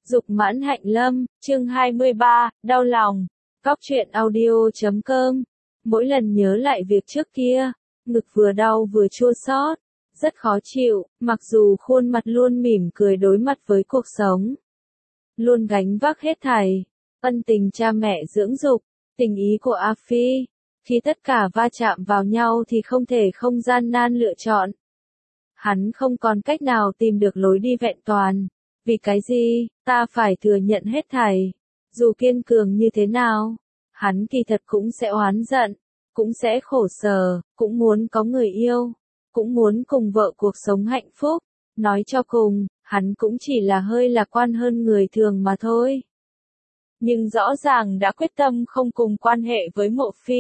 Dục mãn hạnh lâm, chương 23, đau lòng. Góc truyện audio.com. Mỗi lần nhớ lại việc trước kia, ngực vừa đau vừa chua xót, rất khó chịu, mặc dù khuôn mặt luôn mỉm cười đối mặt với cuộc sống. Luôn gánh vác hết thảy, ân tình cha mẹ dưỡng dục, tình ý của A Phi. Khi tất cả va chạm vào nhau thì không thể không gian nan lựa chọn. Hắn không còn cách nào tìm được lối đi vẹn toàn. Vì cái gì, ta phải thừa nhận hết thảy. Dù kiên cường như thế nào, hắn kỳ thật cũng sẽ oán giận, cũng sẽ khổ sở, cũng muốn có người yêu, cũng muốn cùng vợ cuộc sống hạnh phúc. Nói cho cùng, hắn cũng chỉ là hơi lạc quan hơn người thường mà thôi. Nhưng rõ ràng đã quyết tâm không cùng quan hệ với Mộ Phi.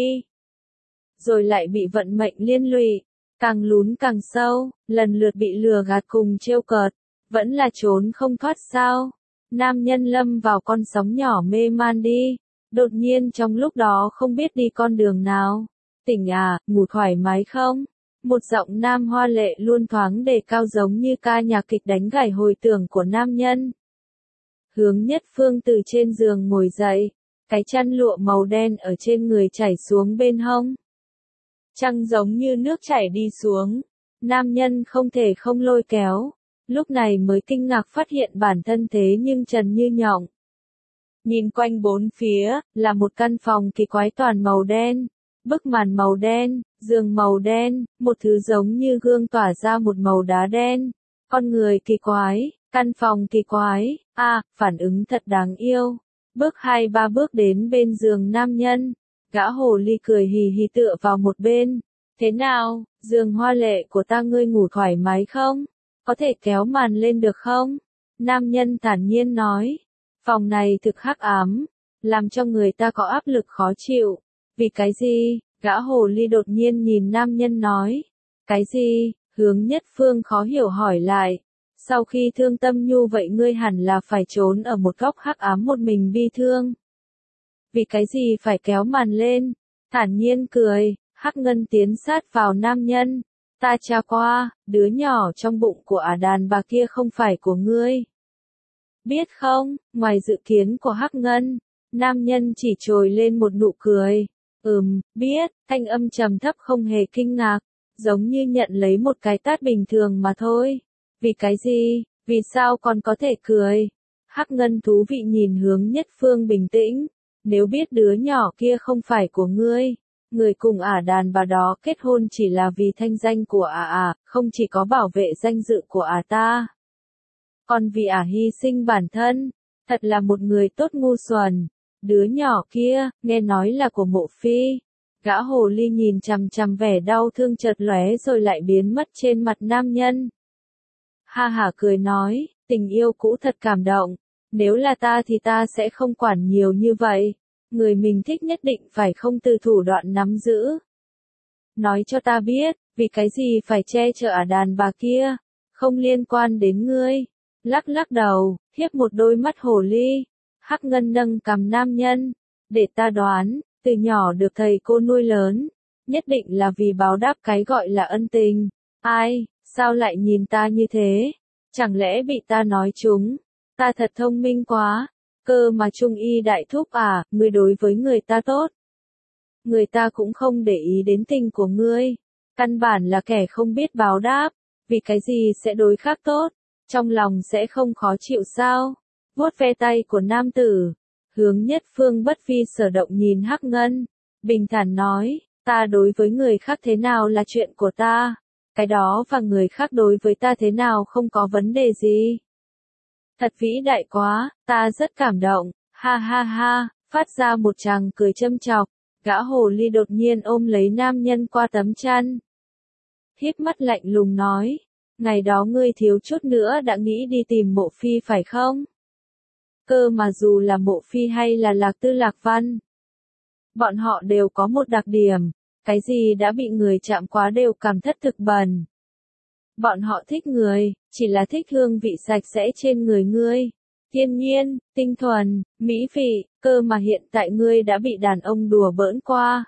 Rồi lại bị vận mệnh liên lụy, càng lún càng sâu, lần lượt bị lừa gạt cùng trêu cợt. Vẫn là trốn không thoát sao. Nam nhân lâm vào con sóng nhỏ mê man đi. Đột nhiên trong lúc đó không biết đi con đường nào. Tỉnh à, ngủ thoải mái không? Một giọng nam hoa lệ luôn thoáng đề cao giống như ca nhạc kịch đánh gảy hồi tưởng của nam nhân. Hướng Nhất Phương từ trên giường ngồi dậy. Cái chăn lụa màu đen ở trên người chảy xuống bên hông. Trăng giống như nước chảy đi xuống. Nam nhân không thể không lôi kéo. Lúc này mới kinh ngạc phát hiện bản thân thế nhưng trần như nhộng. Nhìn quanh bốn phía, là một căn phòng kỳ quái toàn màu đen. Bức màn màu đen, giường màu đen, một thứ giống như gương tỏa ra một màu đá đen. Con người kỳ quái, căn phòng kỳ quái, phản ứng thật đáng yêu. Bước 2-3 bước đến bên giường nam nhân. Gã hồ ly cười hì hì tựa vào một bên. Thế nào, giường hoa lệ của ta ngươi ngủ thoải mái không? Có thể kéo màn lên được không? Nam nhân thản nhiên nói. Phòng này thực hắc ám, làm cho người ta có áp lực khó chịu. Vì cái gì? Gã hồ ly đột nhiên nhìn nam nhân nói. Cái gì? Hướng Nhất Phương khó hiểu hỏi lại. Sau khi thương tâm nhu vậy ngươi hẳn là phải trốn ở một góc hắc ám một mình bi thương. Vì cái gì phải kéo màn lên? Thản nhiên cười, Hắc Ngân tiến sát vào nam nhân. Ta tra qua, đứa nhỏ trong bụng của đàn bà kia không phải của ngươi. Biết không, ngoài dự kiến của Hắc Ngân, nam nhân chỉ trồi lên một nụ cười. Biết, thanh âm trầm thấp không hề kinh ngạc, giống như nhận lấy một cái tát bình thường mà thôi. Vì cái gì, vì sao còn có thể cười? Hắc Ngân thú vị nhìn Hướng Nhất Phương bình tĩnh. Nếu biết đứa nhỏ kia không phải của ngươi. Người cùng đàn bà đó kết hôn chỉ là vì thanh danh của không chỉ có bảo vệ danh dự của ta. Còn vì hy sinh bản thân, thật là một người tốt ngu xuẩn. Đứa nhỏ kia, nghe nói là của Mộ Phi. Gã hồ ly nhìn chằm chằm vẻ đau thương chợt lóe rồi lại biến mất trên mặt nam nhân. Ha hả cười nói, tình yêu cũ thật cảm động. Nếu là ta thì ta sẽ không quản nhiều như vậy. Người mình thích nhất định phải không từ thủ đoạn nắm giữ. Nói cho ta biết, vì cái gì phải che chở đàn bà kia, không liên quan đến ngươi. Lắc lắc đầu, hiếp một đôi mắt hồ ly. Hắc Ngân nâng cằm nam nhân. Để ta đoán, từ nhỏ được thầy cô nuôi lớn, nhất định là vì báo đáp cái gọi là ân tình. Ai, sao lại nhìn ta như thế? Chẳng lẽ bị ta nói trúng? Ta thật thông minh quá. Cơ mà Trung Y đại thúc ngươi đối với người ta tốt. Người ta cũng không để ý đến tình của ngươi. Căn bản là kẻ không biết báo đáp. Vì cái gì sẽ đối khác tốt? Trong lòng sẽ không khó chịu sao? Vuốt ve tay của nam tử. Hướng Nhất Phương bất vi sở động nhìn Hắc Ngân. Bình thản nói, ta đối với người khác thế nào là chuyện của ta. Cái đó và người khác đối với ta thế nào không có vấn đề gì. Thật vĩ đại quá, ta rất cảm động, ha ha ha, phát ra một tràng cười châm chọc. Gã hồ ly đột nhiên ôm lấy nam nhân qua tấm chăn. Híp mắt lạnh lùng nói, ngày đó ngươi thiếu chút nữa đã nghĩ đi tìm Mộ Phi phải không? Cơ mà dù là Mộ Phi hay là Lạc Tư Lạc Văn, bọn họ đều có một đặc điểm, cái gì đã bị người chạm quá đều cảm thất thực bẩn. Bọn họ thích người, chỉ là thích hương vị sạch sẽ trên người ngươi. Thiên nhiên, tinh thuần, mỹ vị, cơ mà hiện tại ngươi đã bị đàn ông đùa bỡn qua.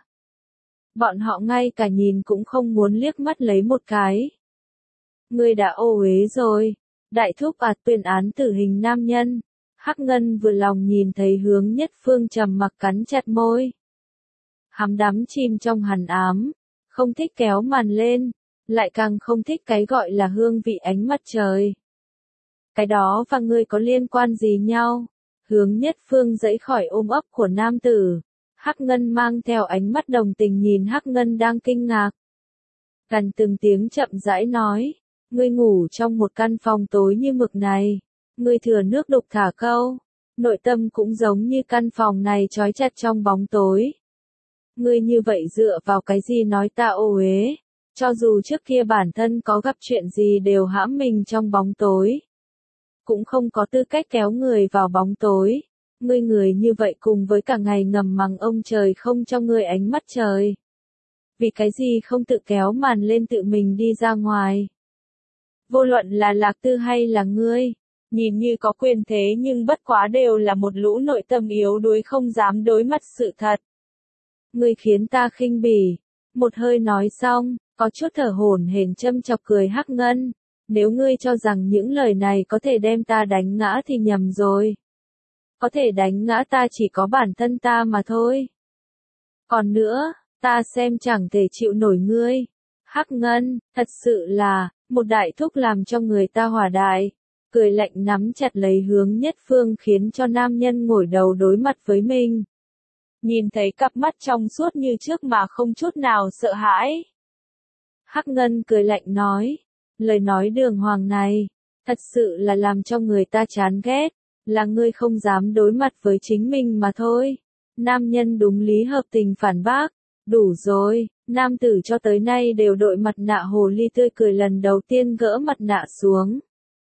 Bọn họ ngay cả nhìn cũng không muốn liếc mắt lấy một cái. Ngươi đã ô uế rồi. Đại thúc tuyên án tử hình nam nhân. Hắc Ngân vừa lòng nhìn thấy Hướng Nhất Phương trầm mặc cắn chặt môi. Hắn đắm chìm trong hằn ám, không thích kéo màn lên, lại càng không thích cái gọi là hương vị ánh mặt trời. Cái đó và ngươi có liên quan gì nhau? Hướng Nhất Phương giãy khỏi ôm ấp của nam tử. Hắc Ngân mang theo ánh mắt đồng tình nhìn Hắc Ngân đang kinh ngạc. Gần từng tiếng chậm rãi nói, ngươi ngủ trong một căn phòng tối như mực này, ngươi thừa nước đục thả câu, nội tâm cũng giống như căn phòng này trói chặt trong bóng tối. Ngươi như vậy dựa vào cái gì nói ta ô uế, cho dù trước kia bản thân có gặp chuyện gì đều hãm mình trong bóng tối, cũng không có tư cách kéo người vào bóng tối. Ngươi người như vậy cùng với cả ngày ngầm mắng ông trời không cho ngươi ánh mắt trời. Vì cái gì không tự kéo màn lên tự mình đi ra ngoài? Vô luận là Lạc Tư hay là ngươi, nhìn như có quyền thế nhưng bất quá đều là một lũ nội tâm yếu đuối không dám đối mặt sự thật. Ngươi khiến ta khinh bỉ. Một hơi nói xong, có chút thở hổn hển châm chọc cười Hắc Ngân. Nếu ngươi cho rằng những lời này có thể đem ta đánh ngã thì nhầm rồi. Có thể đánh ngã ta chỉ có bản thân ta mà thôi. Còn nữa, ta xem chẳng thể chịu nổi ngươi. Hắc Ngân, thật sự là, một đại thúc làm cho người ta hòa đại. Cười lạnh nắm chặt lấy Hướng Nhất Phương khiến cho nam nhân ngồi đầu đối mặt với mình. Nhìn thấy cặp mắt trong suốt như trước mà không chút nào sợ hãi. Hắc Ngân cười lạnh nói, lời nói đường hoàng này, thật sự là làm cho người ta chán ghét, là ngươi không dám đối mặt với chính mình mà thôi. Nam nhân đúng lý hợp tình phản bác, đủ rồi, nam tử cho tới nay đều đội mặt nạ hồ ly tươi cười lần đầu tiên gỡ mặt nạ xuống.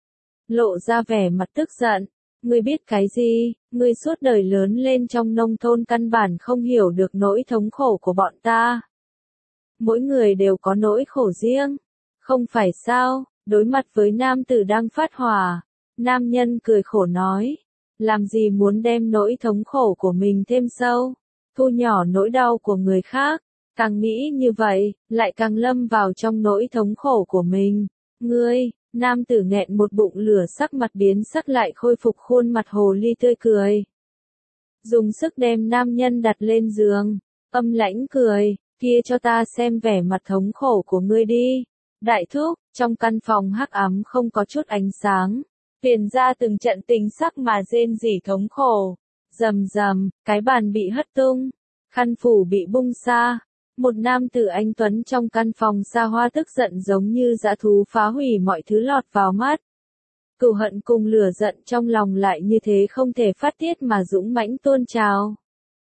Lộ ra vẻ mặt tức giận, ngươi biết cái gì, ngươi suốt đời lớn lên trong nông thôn căn bản không hiểu được nỗi thống khổ của bọn ta. Mỗi người đều có nỗi khổ riêng, không phải sao? Đối mặt với nam tử đang phát hỏa, nam nhân cười khổ nói, làm gì muốn đem nỗi thống khổ của mình thêm sâu, thu nhỏ nỗi đau của người khác, càng nghĩ như vậy, lại càng lâm vào trong nỗi thống khổ của mình. Ngươi, nam tử nghẹn một bụng lửa sắc mặt biến sắc lại khôi phục khuôn mặt hồ ly tươi cười. Dùng sức đem nam nhân đặt lên giường, âm lãnh cười, kia cho ta xem vẻ mặt thống khổ của ngươi đi. Đại thúc, trong căn phòng hắc ám không có chút ánh sáng, truyền ra từng trận tình sắc mà rên rỉ thống khổ. Rầm rầm, cái bàn bị hất tung, khăn phủ bị bung xa. Một nam tử anh tuấn trong căn phòng xa hoa tức giận giống như dã thú phá hủy mọi thứ lọt vào mắt. Cừu hận cùng lửa giận trong lòng lại như thế không thể phát tiết mà dũng mãnh tuôn trào.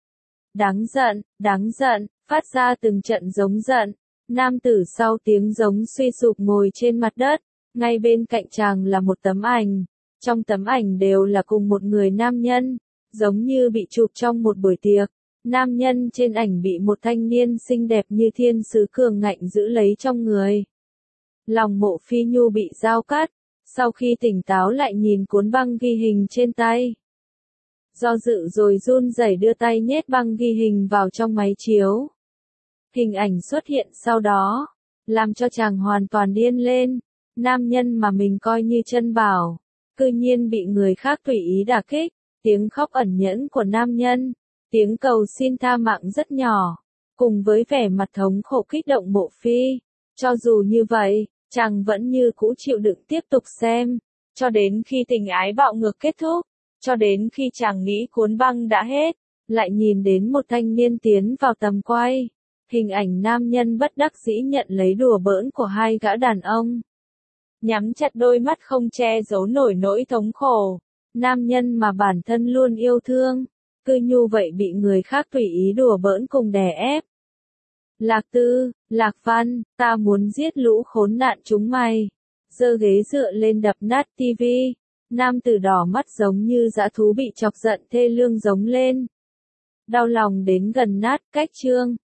Đáng giận, phát ra từng trận giống giận. Nam tử sau tiếng giống suy sụp ngồi trên mặt đất, ngay bên cạnh chàng là một tấm ảnh. Trong tấm ảnh đều là cùng một người nam nhân, giống như bị chụp trong một buổi tiệc. Nam nhân trên ảnh bị một thanh niên xinh đẹp như thiên sứ cường ngạnh giữ lấy trong người. Lòng Mộ Phi Nhu bị dao cắt, sau khi tỉnh táo lại nhìn cuốn băng ghi hình trên tay. Do dự rồi run rẩy đưa tay nhét băng ghi hình vào trong máy chiếu. Hình ảnh xuất hiện sau đó, làm cho chàng hoàn toàn điên lên. Nam nhân mà mình coi như chân bảo, cư nhiên bị người khác tùy ý đả kích. Tiếng khóc ẩn nhẫn của nam nhân, tiếng cầu xin tha mạng rất nhỏ, cùng với vẻ mặt thống khổ kích động Mộ Phi. Cho dù như vậy, chàng vẫn như cũ chịu đựng tiếp tục xem, cho đến khi tình ái bạo ngược kết thúc, cho đến khi chàng nghĩ cuốn băng đã hết, lại nhìn đến một thanh niên tiến vào tầm quay. Hình ảnh nam nhân bất đắc dĩ nhận lấy đùa bỡn của hai gã đàn ông. Nhắm chặt đôi mắt không che giấu nổi nỗi thống khổ. Nam nhân mà bản thân luôn yêu thương, cư nhu vậy bị người khác tùy ý đùa bỡn cùng đè ép. Lạc Tư, Lạc Văn, ta muốn giết lũ khốn nạn chúng mày. Giơ ghế dựa lên đập nát tivi. Nam tử đỏ mắt giống như dã thú bị chọc giận thê lương giống lên. Đau lòng đến gần nát cách chương.